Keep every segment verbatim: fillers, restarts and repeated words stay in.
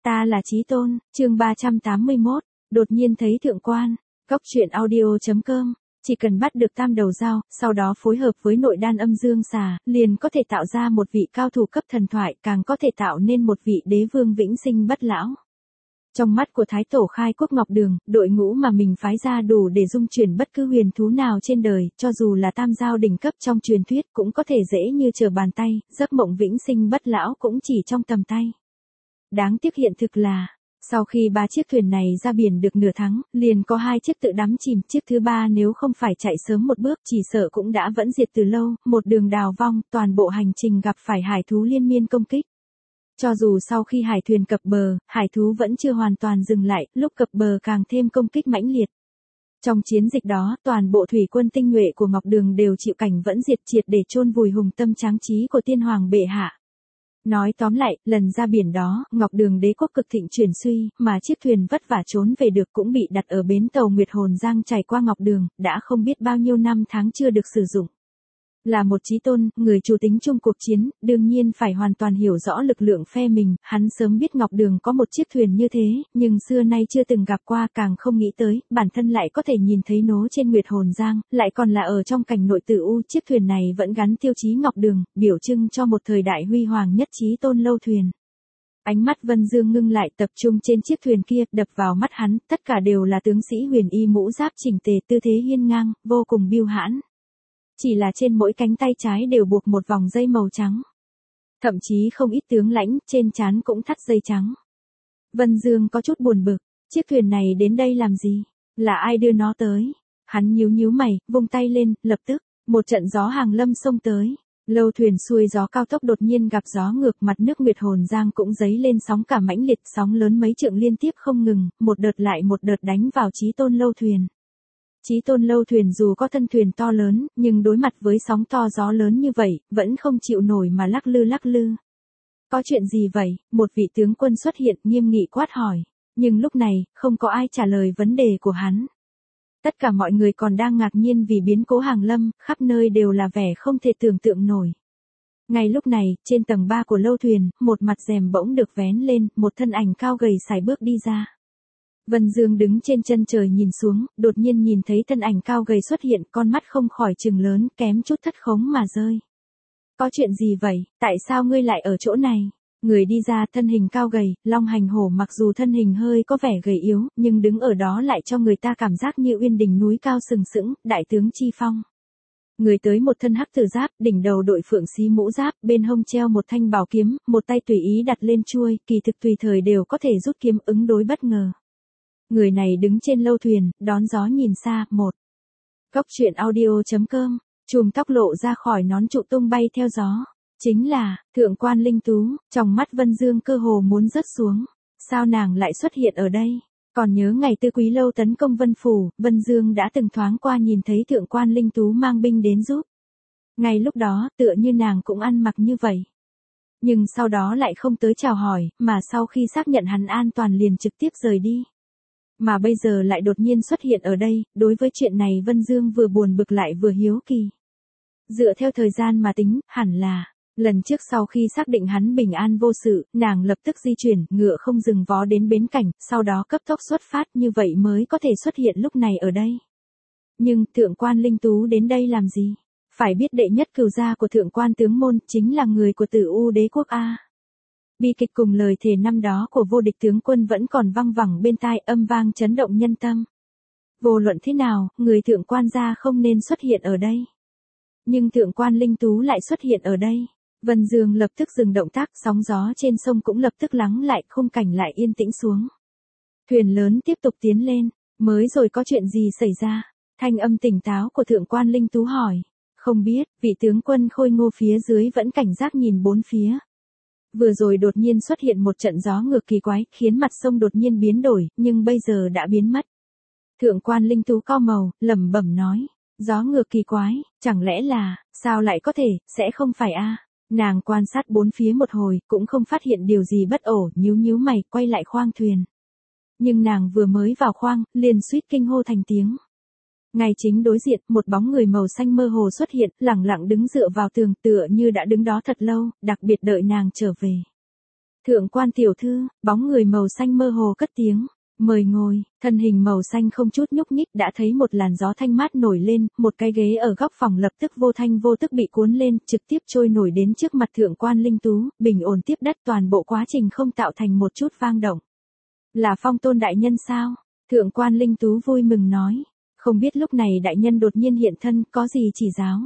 Ta là Chí Tôn, chương ba trăm tám mươi mốt, đột nhiên thấy thượng quan. Góc truyện audio chấm com, chỉ cần bắt được tam đầu dao, sau đó phối hợp với nội đan âm dương xà, liền có thể tạo ra một vị cao thủ cấp thần thoại, càng có thể tạo nên một vị đế vương vĩnh sinh bất lão. Trong mắt của Thái Tổ Khai Quốc Ngọc Đường, đội ngũ mà mình phái ra đủ để dung chuyển bất cứ huyền thú nào trên đời, cho dù là tam giao đỉnh cấp trong truyền thuyết cũng có thể dễ như trở bàn tay, giấc mộng vĩnh sinh bất lão cũng chỉ trong tầm tay. Đáng tiếc hiện thực là, sau khi ba chiếc thuyền này ra biển được nửa tháng, liền có hai chiếc tự đắm chìm, chiếc thứ ba nếu không phải chạy sớm một bước chỉ sợ cũng đã vẫn diệt từ lâu, một đường đào vong, toàn bộ hành trình gặp phải hải thú liên miên công kích. Cho dù sau khi hải thuyền cập bờ, hải thú vẫn chưa hoàn toàn dừng lại, lúc cập bờ càng thêm công kích mãnh liệt. Trong chiến dịch đó, toàn bộ thủy quân tinh nhuệ của Ngọc Đường đều chịu cảnh vẫn diệt triệt để chôn vùi hùng tâm tráng trí của tiên hoàng bệ hạ. Nói tóm lại, lần ra biển đó, Ngọc Đường đế quốc cực thịnh chuyển suy, mà chiếc thuyền vất vả trốn về được cũng bị đặt ở bến tàu Nguyệt Hồn Giang chảy qua Ngọc Đường, đã không biết bao nhiêu năm tháng chưa được sử dụng. Là một chí tôn, người chủ tính chung cuộc chiến, đương nhiên phải hoàn toàn hiểu rõ lực lượng phe mình, hắn sớm biết Ngọc Đường có một chiếc thuyền như thế, nhưng xưa nay chưa từng gặp qua, càng không nghĩ tới, bản thân lại có thể nhìn thấy nó trên Nguyệt Hồn Giang, lại còn là ở trong cảnh nội tử u, chiếc thuyền này vẫn gắn tiêu chí Ngọc Đường, biểu trưng cho một thời đại huy hoàng nhất chí tôn lâu thuyền. Ánh mắt Vân Dương ngưng lại, tập trung trên chiếc thuyền kia, đập vào mắt hắn, tất cả đều là tướng sĩ huyền y mũ giáp chỉnh tề, tư thế hiên ngang, vô cùng biêu hãn. Chỉ là trên mỗi cánh tay trái đều buộc một vòng dây màu trắng. Thậm chí không ít tướng lãnh, trên trán cũng thắt dây trắng. Vân Dương có chút buồn bực, chiếc thuyền này đến đây làm gì? Là ai đưa nó tới? Hắn nhíu nhíu mày, vung tay lên, lập tức, một trận gió hàng lâm xông tới. Lâu thuyền xuôi gió cao tốc đột nhiên gặp gió ngược, mặt nước Nguyệt Hồn Giang cũng dấy lên sóng cả mãnh liệt, sóng lớn mấy trượng liên tiếp không ngừng, một đợt lại một đợt đánh vào chí tôn lâu thuyền. Chí tôn lâu thuyền dù có thân thuyền to lớn, nhưng đối mặt với sóng to gió lớn như vậy, vẫn không chịu nổi mà lắc lư lắc lư. Có chuyện gì vậy? Một vị tướng quân xuất hiện nghiêm nghị quát hỏi. Nhưng lúc này, không có ai trả lời vấn đề của hắn. Tất cả mọi người còn đang ngạc nhiên vì biến cố hàng lâm, khắp nơi đều là vẻ không thể tưởng tượng nổi. Ngay lúc này, trên tầng ba của lâu thuyền, một mặt rèm bỗng được vén lên, một thân ảnh cao gầy sải bước đi ra. Vân Dương đứng trên chân trời nhìn xuống, đột nhiên nhìn thấy thân ảnh cao gầy xuất hiện, con mắt không khỏi trừng lớn, kém chút thất khống mà rơi. Có chuyện gì vậy, tại sao ngươi lại ở chỗ này? Người đi ra thân hình cao gầy, long hành hổ, mặc dù thân hình hơi có vẻ gầy yếu, nhưng đứng ở đó lại cho người ta cảm giác như uyên đỉnh núi cao sừng sững, đại tướng Chi Phong. Người tới một thân hắc tử giáp, đỉnh đầu đội phượng xí mũ giáp, bên hông treo một thanh bảo kiếm, một tay tùy ý đặt lên chuôi, kỳ thực tùy thời đều có thể rút kiếm ứng đối bất ngờ. Người này đứng trên lâu thuyền, đón gió nhìn xa, một. Góc truyện audio chấm com, chùm tóc lộ ra khỏi nón trụ tung bay theo gió. Chính là, thượng quan Linh Tú, trong mắt Vân Dương cơ hồ muốn rớt xuống. Sao nàng lại xuất hiện ở đây? Còn nhớ ngày Tư Quý Lâu tấn công Vân Phủ, Vân Dương đã từng thoáng qua nhìn thấy thượng quan Linh Tú mang binh đến giúp. Ngay lúc đó, tựa như nàng cũng ăn mặc như vậy. Nhưng sau đó lại không tới chào hỏi, mà sau khi xác nhận hắn an toàn liền trực tiếp rời đi. Mà bây giờ lại đột nhiên xuất hiện ở đây, đối với chuyện này Vân Dương vừa buồn bực lại vừa hiếu kỳ. Dựa theo thời gian mà tính, hẳn là, lần trước sau khi xác định hắn bình an vô sự, nàng lập tức di chuyển, ngựa không dừng vó đến bến cảnh, sau đó cấp tốc xuất phát, như vậy mới có thể xuất hiện lúc này ở đây. Nhưng, thượng quan Linh Tú đến đây làm gì? Phải biết đệ nhất cửu gia của thượng quan tướng môn, chính là người của Tử U đế quốc A. Bi kịch cùng lời thề năm đó của vô địch tướng quân vẫn còn văng vẳng bên tai, âm vang chấn động nhân tâm. Vô luận thế nào, người thượng quan gia không nên xuất hiện ở đây. Nhưng thượng quan Linh Tú lại xuất hiện ở đây. Vân Dương lập tức dừng động tác, sóng gió trên sông cũng lập tức lắng lại, khung cảnh lại yên tĩnh xuống. Thuyền lớn tiếp tục tiến lên, mới rồi có chuyện gì xảy ra? Thanh âm tỉnh táo của thượng quan Linh Tú hỏi. Không biết, vị tướng quân khôi ngô phía dưới vẫn cảnh giác nhìn bốn phía. Vừa rồi đột nhiên xuất hiện một trận gió ngược kỳ quái, khiến mặt sông đột nhiên biến đổi, nhưng bây giờ đã biến mất. Thượng quan Linh Tú cau màu, lẩm bẩm nói, gió ngược kỳ quái, chẳng lẽ là, sao lại có thể, sẽ không phải a? Nàng quan sát bốn phía một hồi, cũng không phát hiện điều gì bất ổn, nhíu nhíu mày, quay lại khoang thuyền. Nhưng nàng vừa mới vào khoang, liền suýt kinh hô thành tiếng. Ngay chính đối diện, một bóng người màu xanh mơ hồ xuất hiện, lẳng lặng đứng dựa vào tường, tựa như đã đứng đó thật lâu, đặc biệt đợi nàng trở về. Thượng quan tiểu thư, bóng người màu xanh mơ hồ cất tiếng. Mời ngồi, thân hình màu xanh không chút nhúc nhích đã thấy một làn gió thanh mát nổi lên, một cái ghế ở góc phòng lập tức vô thanh vô tức bị cuốn lên, trực tiếp trôi nổi đến trước mặt thượng quan Linh Tú, bình ổn tiếp đất toàn bộ quá trình không tạo thành một chút vang động. Là Phong Tôn đại nhân sao? Thượng quan Linh Tú vui mừng nói, không biết lúc này đại nhân đột nhiên hiện thân, có gì chỉ giáo.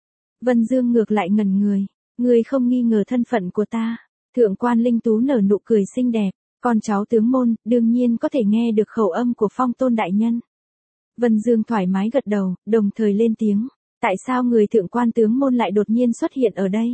Vân Dương ngược lại ngẩn người, người không nghi ngờ thân phận của ta. Thượng quan Linh Tú nở nụ cười xinh đẹp. Con cháu tướng môn, đương nhiên có thể nghe được khẩu âm của Phong Tôn đại nhân. Vân Dương thoải mái gật đầu, đồng thời lên tiếng. Tại sao người thượng quan tướng môn lại đột nhiên xuất hiện ở đây?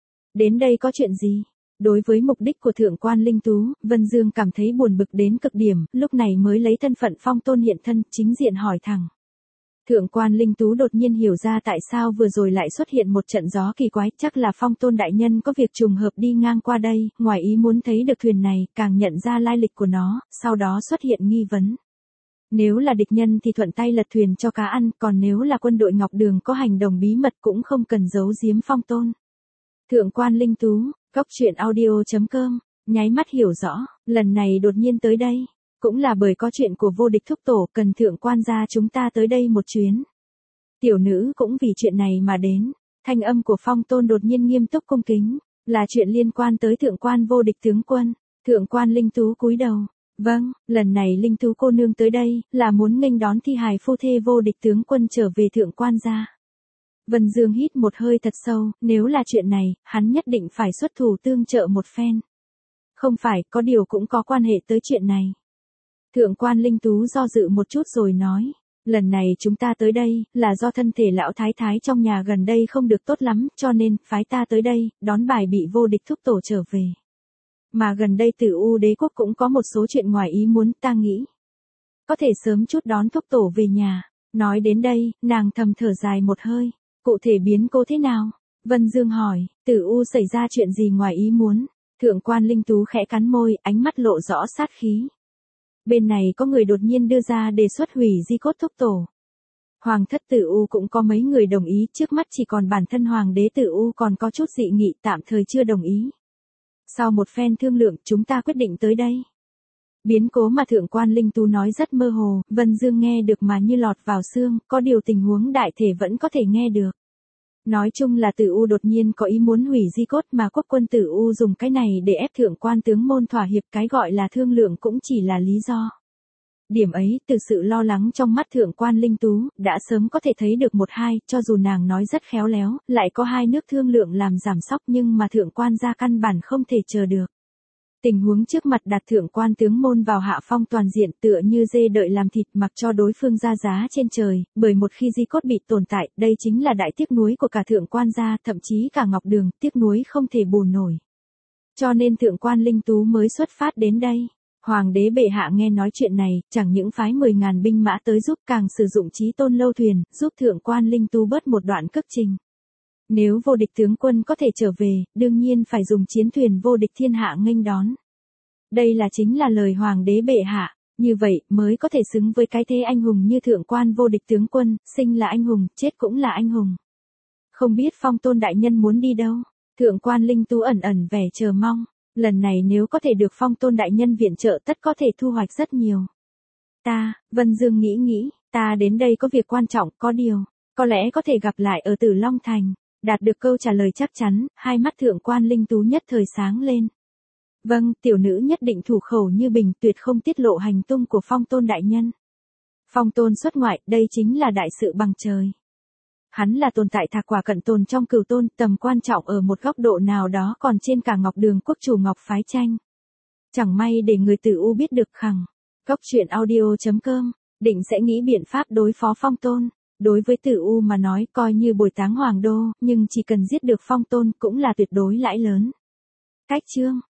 Đến đây có chuyện gì? Đối với mục đích của thượng quan Linh Tú, Vân Dương cảm thấy buồn bực đến cực điểm, lúc này mới lấy thân phận Phong Tôn hiện thân, chính diện hỏi thẳng. Thượng quan Linh Tú đột nhiên hiểu ra tại sao vừa rồi lại xuất hiện một trận gió kỳ quái, chắc là Phong Tôn đại nhân có việc trùng hợp đi ngang qua đây, ngoài ý muốn thấy được thuyền này, càng nhận ra lai lịch của nó, sau đó xuất hiện nghi vấn. Nếu là địch nhân thì thuận tay lật thuyền cho cá ăn, còn nếu là quân đội Ngọc Đường có hành động bí mật cũng không cần giấu giếm Phong Tôn. Thượng quan Linh Tú, Cốc Truyện Audio chấm com, nháy mắt hiểu rõ, lần này đột nhiên tới đây. Cũng là bởi có chuyện của vô địch thúc tổ cần thượng quan gia chúng ta tới đây một chuyến. Tiểu nữ cũng vì chuyện này mà đến. Thanh âm của Phong Tôn đột nhiên nghiêm túc cung kính. Là chuyện liên quan tới thượng quan vô địch tướng quân. Thượng quan Linh Tú cúi đầu. Vâng, lần này Linh Tú cô nương tới đây là muốn nghênh đón thi hài phu thê vô địch tướng quân trở về thượng quan gia. Vân Dương hít một hơi thật sâu, nếu là chuyện này, hắn nhất định phải xuất thủ tương trợ một phen. Không phải, có điều cũng có quan hệ tới chuyện này. Thượng quan Linh Tú do dự một chút rồi nói, lần này chúng ta tới đây, là do thân thể lão thái thái trong nhà gần đây không được tốt lắm, cho nên, phái ta tới đây, đón bài bị vô địch thúc tổ trở về. Mà gần đây Tử U đế quốc cũng có một số chuyện ngoài ý muốn, ta nghĩ. Có thể sớm chút đón thúc tổ về nhà. Nói đến đây, nàng thầm thở dài một hơi. Cụ thể biến cố thế nào? Vân Dương hỏi, Tử U xảy ra chuyện gì ngoài ý muốn? Thượng quan Linh Tú khẽ cắn môi, ánh mắt lộ rõ sát khí. Bên này có người đột nhiên đưa ra đề xuất hủy di cốt thúc tổ. Hoàng thất Tử U cũng có mấy người đồng ý, trước mắt chỉ còn bản thân Hoàng đế Tử U còn có chút dị nghị, tạm thời chưa đồng ý. Sau một phen thương lượng, chúng ta quyết định tới đây. Biến cố mà thượng quan Linh Tú nói rất mơ hồ, Vân Dương nghe được mà như lọt vào xương, có điều tình huống đại thể vẫn có thể nghe được. Nói chung là Tử U đột nhiên có ý muốn hủy di cốt mà quốc quân Tử U dùng cái này để ép thượng quan tướng môn thỏa hiệp, cái gọi là thương lượng cũng chỉ là lý do. Điểm ấy, từ sự lo lắng trong mắt thượng quan Linh Tú, đã sớm có thể thấy được một hai, cho dù nàng nói rất khéo léo, lại có hai nước thương lượng làm giảm sóc nhưng mà thượng quan gia căn bản không thể chờ được. Tình huống trước mặt đặt thượng quan tướng môn vào hạ phong toàn diện tựa như dê đợi làm thịt mặc cho đối phương ra giá trên trời, bởi một khi di cốt bị tồn tại, đây chính là đại tiếc nuối của cả thượng quan gia, thậm chí cả Ngọc Đường, tiếc nuối không thể bù nổi. Cho nên thượng quan Linh Tú mới xuất phát đến đây. Hoàng đế bệ hạ nghe nói chuyện này, chẳng những phái mười ngàn binh mã tới giúp, càng sử dụng chí tôn lâu thuyền, giúp thượng quan Linh Tú bớt một đoạn cước trình. Nếu vô địch tướng quân có thể trở về, đương nhiên phải dùng chiến thuyền vô địch thiên hạ nghênh đón. Đây là chính là lời hoàng đế bệ hạ, như vậy mới có thể xứng với cái thế anh hùng như thượng quan vô địch tướng quân, sinh là anh hùng, chết cũng là anh hùng. Không biết Phong Tôn đại nhân muốn đi đâu? Thượng quan Linh Tú ẩn ẩn vẻ chờ mong, lần này nếu có thể được Phong Tôn đại nhân viện trợ tất có thể thu hoạch rất nhiều. Ta, Vân Dương nghĩ nghĩ, ta đến đây có việc quan trọng, có điều, có lẽ có thể gặp lại ở Tử Long Thành. Đạt được câu trả lời chắc chắn, hai mắt thượng quan Linh Tú nhất thời sáng lên. Vâng, tiểu nữ nhất định thủ khẩu như bình, tuyệt không tiết lộ hành tung của Phong Tôn đại nhân. Phong Tôn xuất ngoại, đây chính là đại sự bằng trời. Hắn là tồn tại thạc quả cận tồn trong cửu tôn, tầm quan trọng ở một góc độ nào đó còn trên cả Ngọc Đường quốc chủ Ngọc phái tranh. Chẳng may để người Tử U biết được khẳng. Cốc Truyện Audio chấm com, định sẽ nghĩ biện pháp đối phó Phong Tôn. Đối với Tử U mà nói coi như bồi táng hoàng đô, nhưng chỉ cần giết được Phong Tôn cũng là tuyệt đối lãi lớn. Cách chương